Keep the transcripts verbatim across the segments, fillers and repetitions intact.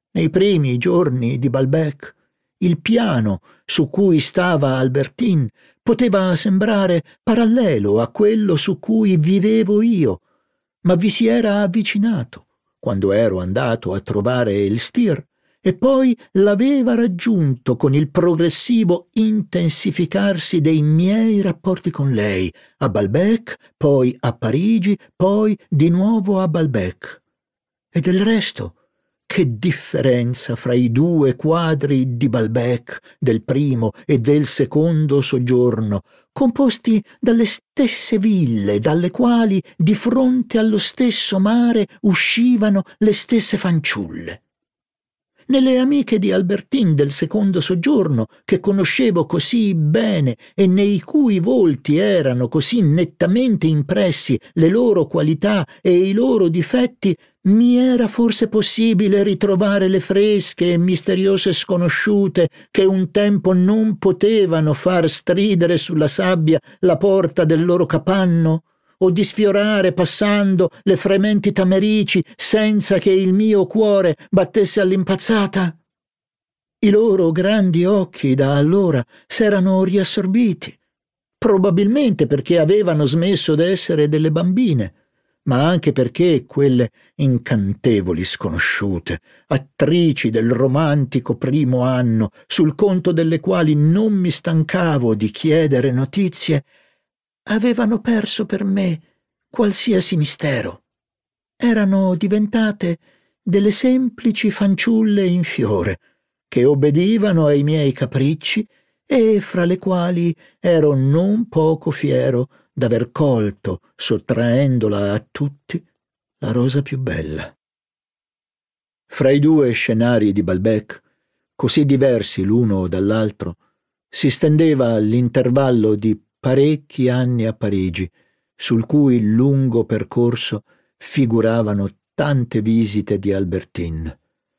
Nei primi giorni di Balbec, il piano su cui stava Albertine poteva sembrare parallelo a quello su cui vivevo io, ma vi si era avvicinato quando ero andato a trovare il Stir e poi l'aveva raggiunto con il progressivo intensificarsi dei miei rapporti con lei, a Balbec, poi a Parigi, poi di nuovo a Balbec. E del resto, che differenza fra i due quadri di Balbec, del primo e del secondo soggiorno, composti dalle stesse ville, dalle quali di fronte allo stesso mare uscivano le stesse fanciulle. Nelle amiche di Albertine del secondo soggiorno, che conoscevo così bene e nei cui volti erano così nettamente impressi le loro qualità e i loro difetti, mi era forse possibile ritrovare le fresche e misteriose sconosciute che un tempo non potevano far stridere sulla sabbia la porta del loro capanno? O di sfiorare passando le frementi tamerici senza che il mio cuore battesse all'impazzata? I loro grandi occhi da allora s'erano riassorbiti, probabilmente perché avevano smesso d'essere delle bambine, ma anche perché quelle incantevoli sconosciute, attrici del romantico primo anno, sul conto delle quali non mi stancavo di chiedere notizie, avevano perso per me qualsiasi mistero. Erano diventate delle semplici fanciulle in fiore, che obbedivano ai miei capricci e fra le quali ero non poco fiero d'aver colto, sottraendola a tutti, la rosa più bella. Fra i due scenari di Balbec, così diversi l'uno dall'altro, si stendeva l'intervallo di parecchi anni a Parigi, sul cui lungo percorso figuravano tante visite di Albertine.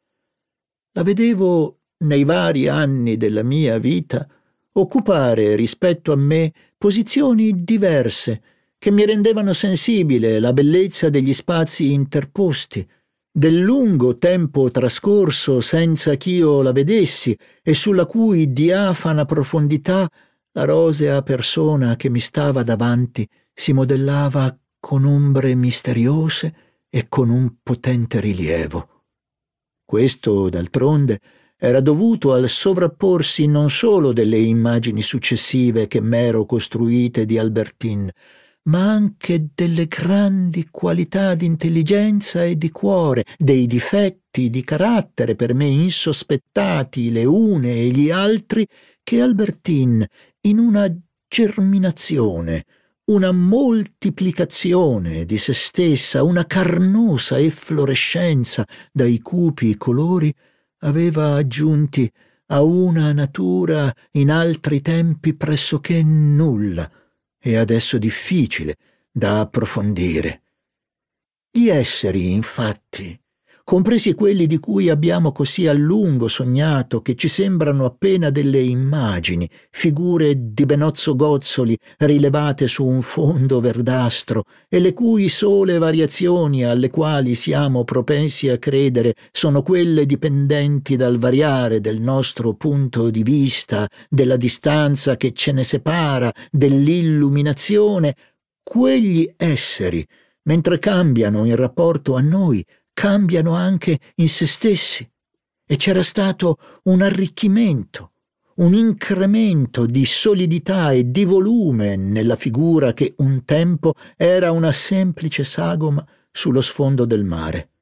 La vedevo nei vari anni della mia vita occupare rispetto a me posizioni diverse che mi rendevano sensibile la bellezza degli spazi interposti, del lungo tempo trascorso senza ch'io la vedessi e sulla cui diafana profondità la rosea persona che mi stava davanti si modellava con ombre misteriose e con un potente rilievo. Questo, d'altronde, era dovuto al sovrapporsi non solo delle immagini successive che m'ero costruite di Albertine, ma anche delle grandi qualità di intelligenza e di cuore, dei difetti di carattere per me insospettati le une e gli altri, che Albertine, in una germinazione, una moltiplicazione di se stessa, una carnosa efflorescenza dai cupi colori, aveva aggiunti a una natura in altri tempi pressoché nulla e adesso difficile da approfondire. Gli esseri, infatti, compresi quelli di cui abbiamo così a lungo sognato, che ci sembrano appena delle immagini, figure di Benozzo Gozzoli rilevate su un fondo verdastro, e le cui sole variazioni alle quali siamo propensi a credere sono quelle dipendenti dal variare del nostro punto di vista, della distanza che ce ne separa, dell'illuminazione, quegli esseri, mentre cambiano in rapporto a noi, cambiano anche in se stessi, e c'era stato un arricchimento, un incremento di solidità e di volume nella figura che un tempo era una semplice sagoma sullo sfondo del mare.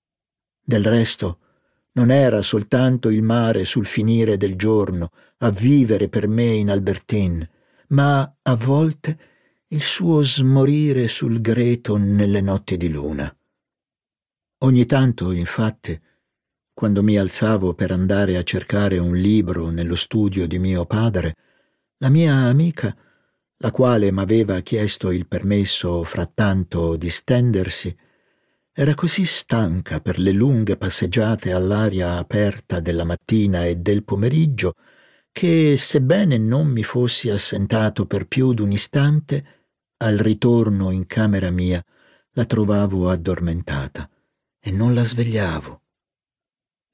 Del resto, non era soltanto il mare sul finire del giorno a vivere per me in Albertine, ma a volte il suo smorire sul greto nelle notti di luna. Ogni tanto, infatti, quando mi alzavo per andare a cercare un libro nello studio di mio padre, la mia amica, la quale m'aveva chiesto il permesso frattanto di stendersi, era così stanca per le lunghe passeggiate all'aria aperta della mattina e del pomeriggio che, sebbene non mi fossi assentato per più d'un istante, al ritorno in camera mia la trovavo addormentata e non la svegliavo.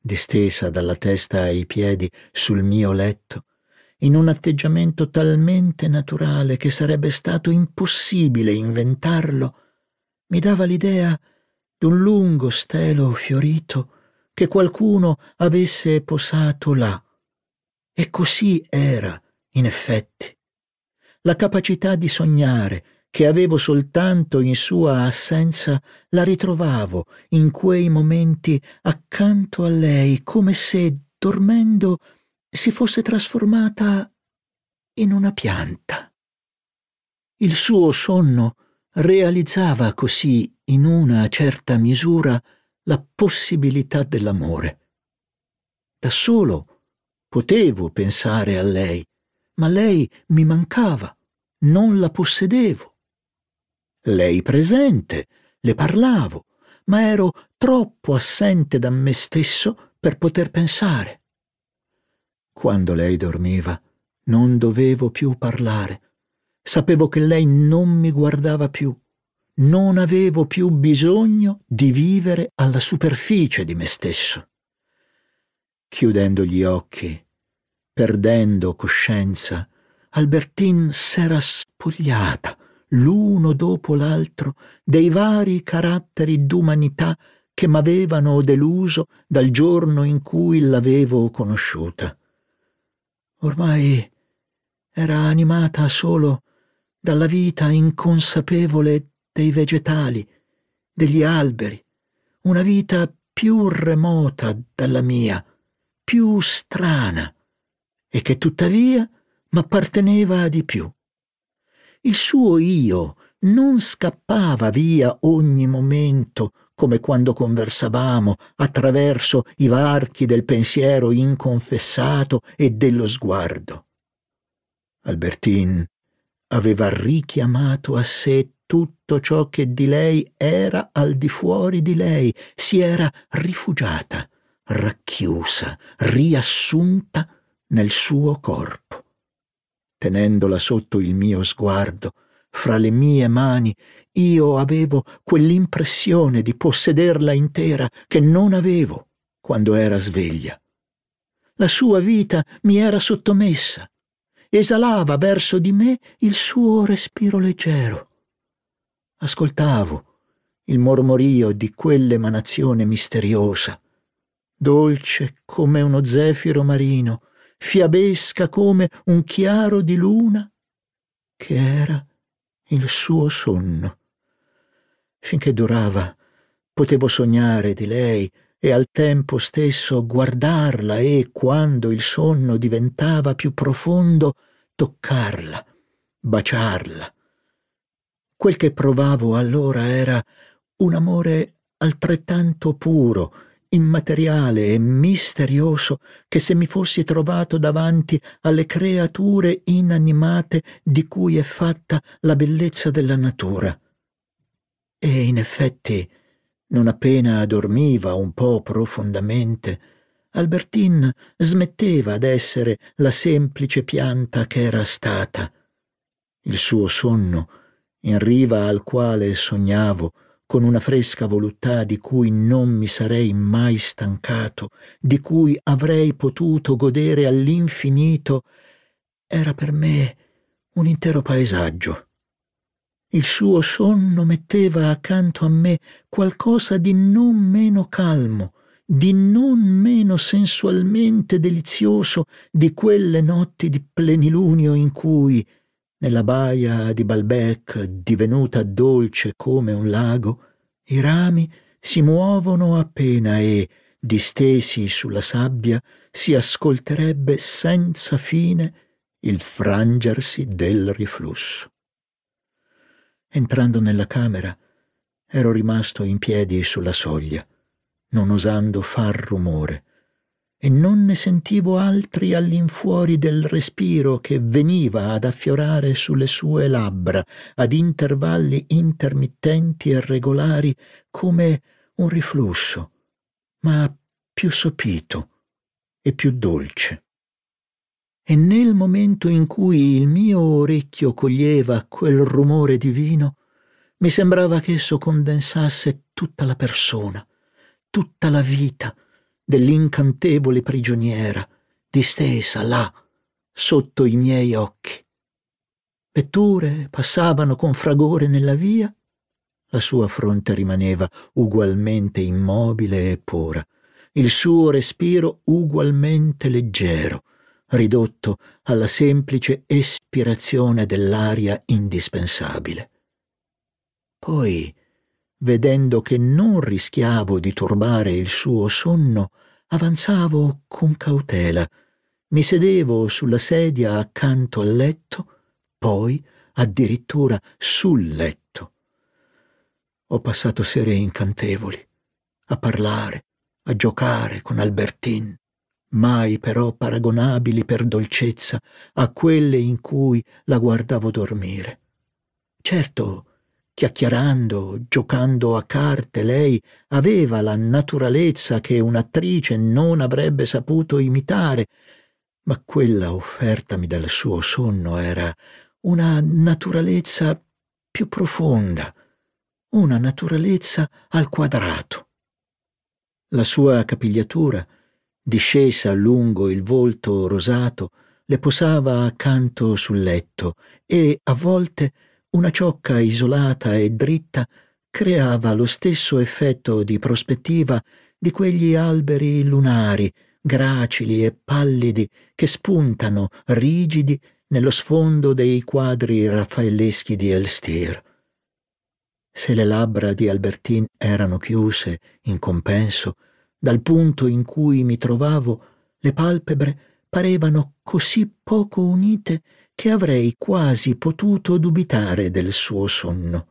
distesa dalla testa ai piedi sul mio letto, in un atteggiamento talmente naturale che sarebbe stato impossibile inventarlo, mi dava l'idea d'un lungo stelo fiorito che qualcuno avesse posato là. E così era, in effetti. La capacità di sognare, che avevo soltanto in sua assenza, la ritrovavo in quei momenti accanto a lei, come se, dormendo, si fosse trasformata in una pianta. Il suo sonno realizzava così, in una certa misura, la possibilità dell'amore. Da solo potevo pensare a lei, ma lei mi mancava, non la possedevo. Lei presente, le parlavo, ma ero troppo assente da me stesso per poter pensare. Quando lei dormiva, non dovevo più parlare. Sapevo che lei non mi guardava più. Non avevo più bisogno di vivere alla superficie di me stesso. Chiudendo gli occhi, perdendo coscienza, Albertine s'era spogliata, l'uno dopo l'altro, dei vari caratteri d'umanità che m'avevano deluso dal giorno in cui l'avevo conosciuta. Ormai era animata solo dalla vita inconsapevole dei vegetali, degli alberi, una vita più remota dalla mia, più strana, e che tuttavia m'apparteneva di più. Il suo io non scappava via ogni momento, come quando conversavamo attraverso i varchi del pensiero inconfessato e dello sguardo. Albertine aveva richiamato a sé tutto ciò che di lei era al di fuori di lei, si era rifugiata, racchiusa, riassunta nel suo corpo. Tenendola sotto il mio sguardo, fra le mie mani, io avevo quell'impressione di possederla intera che non avevo quando era sveglia. La sua vita mi era sottomessa, esalava verso di me il suo respiro leggero. Ascoltavo il mormorio di quell'emanazione misteriosa, dolce come uno zefiro marino, fiabesca come un chiaro di luna, che era il suo sonno. Finché durava, potevo sognare di lei e al tempo stesso guardarla e, quando il sonno diventava più profondo, toccarla, baciarla. Quel che provavo allora era un amore altrettanto puro, immateriale e misterioso che se mi fossi trovato davanti alle creature inanimate di cui è fatta la bellezza della natura. E in effetti, non appena dormiva un po' profondamente, Albertine smetteva d'essere la semplice pianta che era stata. Il suo sonno, in riva al quale sognavo, con una fresca voluttà di cui non mi sarei mai stancato, di cui avrei potuto godere all'infinito, era per me un intero paesaggio. Il suo sonno metteva accanto a me qualcosa di non meno calmo, di non meno sensualmente delizioso di quelle notti di plenilunio in cui, nella baia di Balbec, divenuta dolce come un lago, i rami si muovono appena e, distesi sulla sabbia, si ascolterebbe senza fine il frangersi del riflusso. Entrando nella camera, ero rimasto in piedi sulla soglia, non osando far rumore, e non ne sentivo altri all'infuori del respiro che veniva ad affiorare sulle sue labbra ad intervalli intermittenti e regolari come un riflusso, ma più sopito e più dolce. E nel momento in cui il mio orecchio coglieva quel rumore divino, mi sembrava che esso condensasse tutta la persona, tutta la vita, dell'incantevole prigioniera, distesa là, sotto i miei occhi. Vetture passavano con fragore nella via, la sua fronte rimaneva ugualmente immobile e pura, il suo respiro ugualmente leggero, ridotto alla semplice espirazione dell'aria indispensabile. Poi, vedendo che non rischiavo di turbare il suo sonno, avanzavo con cautela, mi sedevo sulla sedia accanto al letto, poi addirittura sul letto. Ho passato sere incantevoli, a parlare, a giocare con Albertine, mai però paragonabili per dolcezza a quelle in cui la guardavo dormire. Certo, chiacchierando, giocando a carte, lei aveva la naturalezza che un'attrice non avrebbe saputo imitare, ma quella offertami dal suo sonno era una naturalezza più profonda, una naturalezza al quadrato. La sua capigliatura, discesa lungo il volto rosato, le posava accanto sul letto e, a volte, una ciocca isolata e dritta creava lo stesso effetto di prospettiva di quegli alberi lunari, gracili e pallidi, che spuntano rigidi nello sfondo dei quadri raffaelleschi di Elstir. Se le labbra di Albertine erano chiuse, in compenso, dal punto in cui mi trovavo, le palpebre parevano così poco unite che avrei quasi potuto dubitare del suo sonno.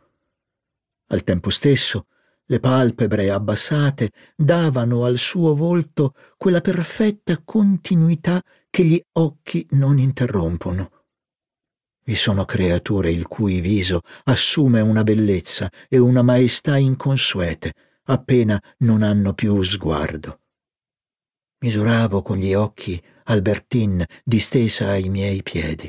Al tempo stesso, le palpebre abbassate davano al suo volto quella perfetta continuità che gli occhi non interrompono. Vi sono creature il cui viso assume una bellezza e una maestà inconsuete appena non hanno più sguardo. Misuravo con gli occhi Albertine distesa ai miei piedi.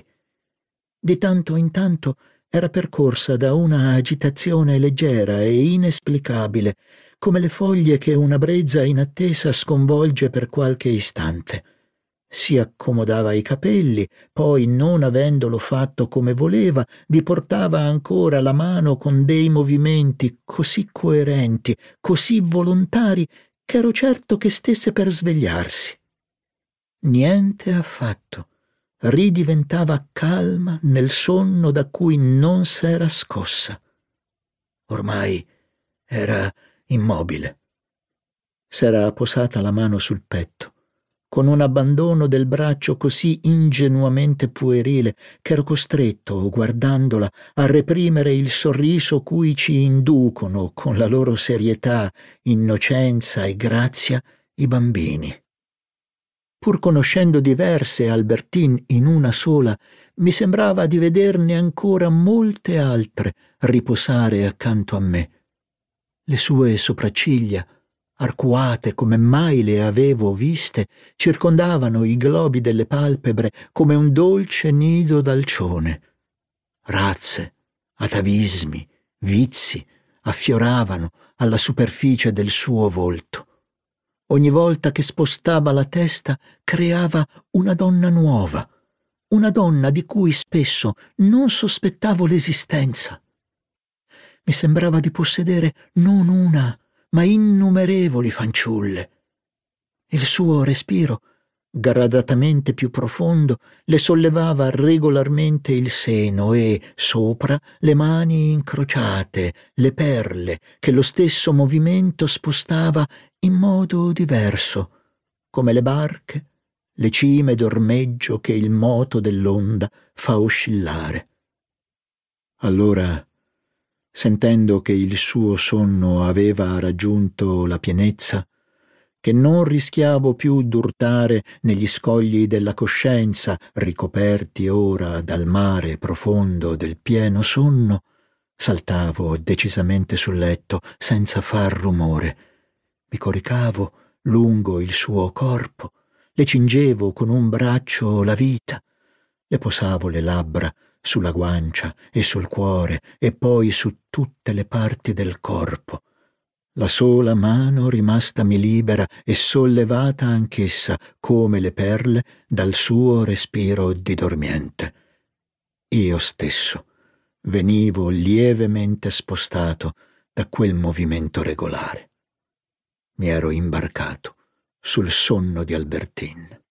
Di tanto in tanto era percorsa da una agitazione leggera e inesplicabile, come le foglie che una brezza in attesa sconvolge per qualche istante. Si accomodava i capelli, poi, non avendolo fatto come voleva, vi portava ancora la mano con dei movimenti così coerenti, così volontari, che ero certo che stesse per svegliarsi. Niente affatto. Ridiventava calma nel sonno da cui non s'era scossa. Ormai era immobile. S'era posata la mano sul petto, con un abbandono del braccio così ingenuamente puerile che ero costretto, guardandola, a reprimere il sorriso cui ci inducono, con la loro serietà, innocenza e grazia, i bambini. Pur conoscendo diverse Albertine in una sola, mi sembrava di vederne ancora molte altre riposare accanto a me. Le sue sopracciglia, arcuate come mai le avevo viste, circondavano i globi delle palpebre come un dolce nido d'alcione. Razze, atavismi, vizi affioravano alla superficie del suo volto. Ogni volta che spostava la testa creava una donna nuova, una donna di cui spesso non sospettavo l'esistenza. Mi sembrava di possedere non una, ma innumerevoli fanciulle. Il suo respiro, gradatamente più profondo, le sollevava regolarmente il seno e, sopra, le mani incrociate, le perle, che lo stesso movimento spostava in modo diverso, come le barche, le cime d'ormeggio che il moto dell'onda fa oscillare. Allora, sentendo che il suo sonno aveva raggiunto la pienezza, che non rischiavo più d'urtare negli scogli della coscienza, ricoperti ora dal mare profondo del pieno sonno, saltavo decisamente sul letto senza far rumore. Mi coricavo lungo il suo corpo, le cingevo con un braccio la vita, le posavo le labbra sulla guancia e sul cuore e poi su tutte le parti del corpo. La sola mano rimastami libera e sollevata anch'essa come le perle dal suo respiro di dormiente. Io stesso venivo lievemente spostato da quel movimento regolare. Mi ero imbarcato sul sonno di Albertine.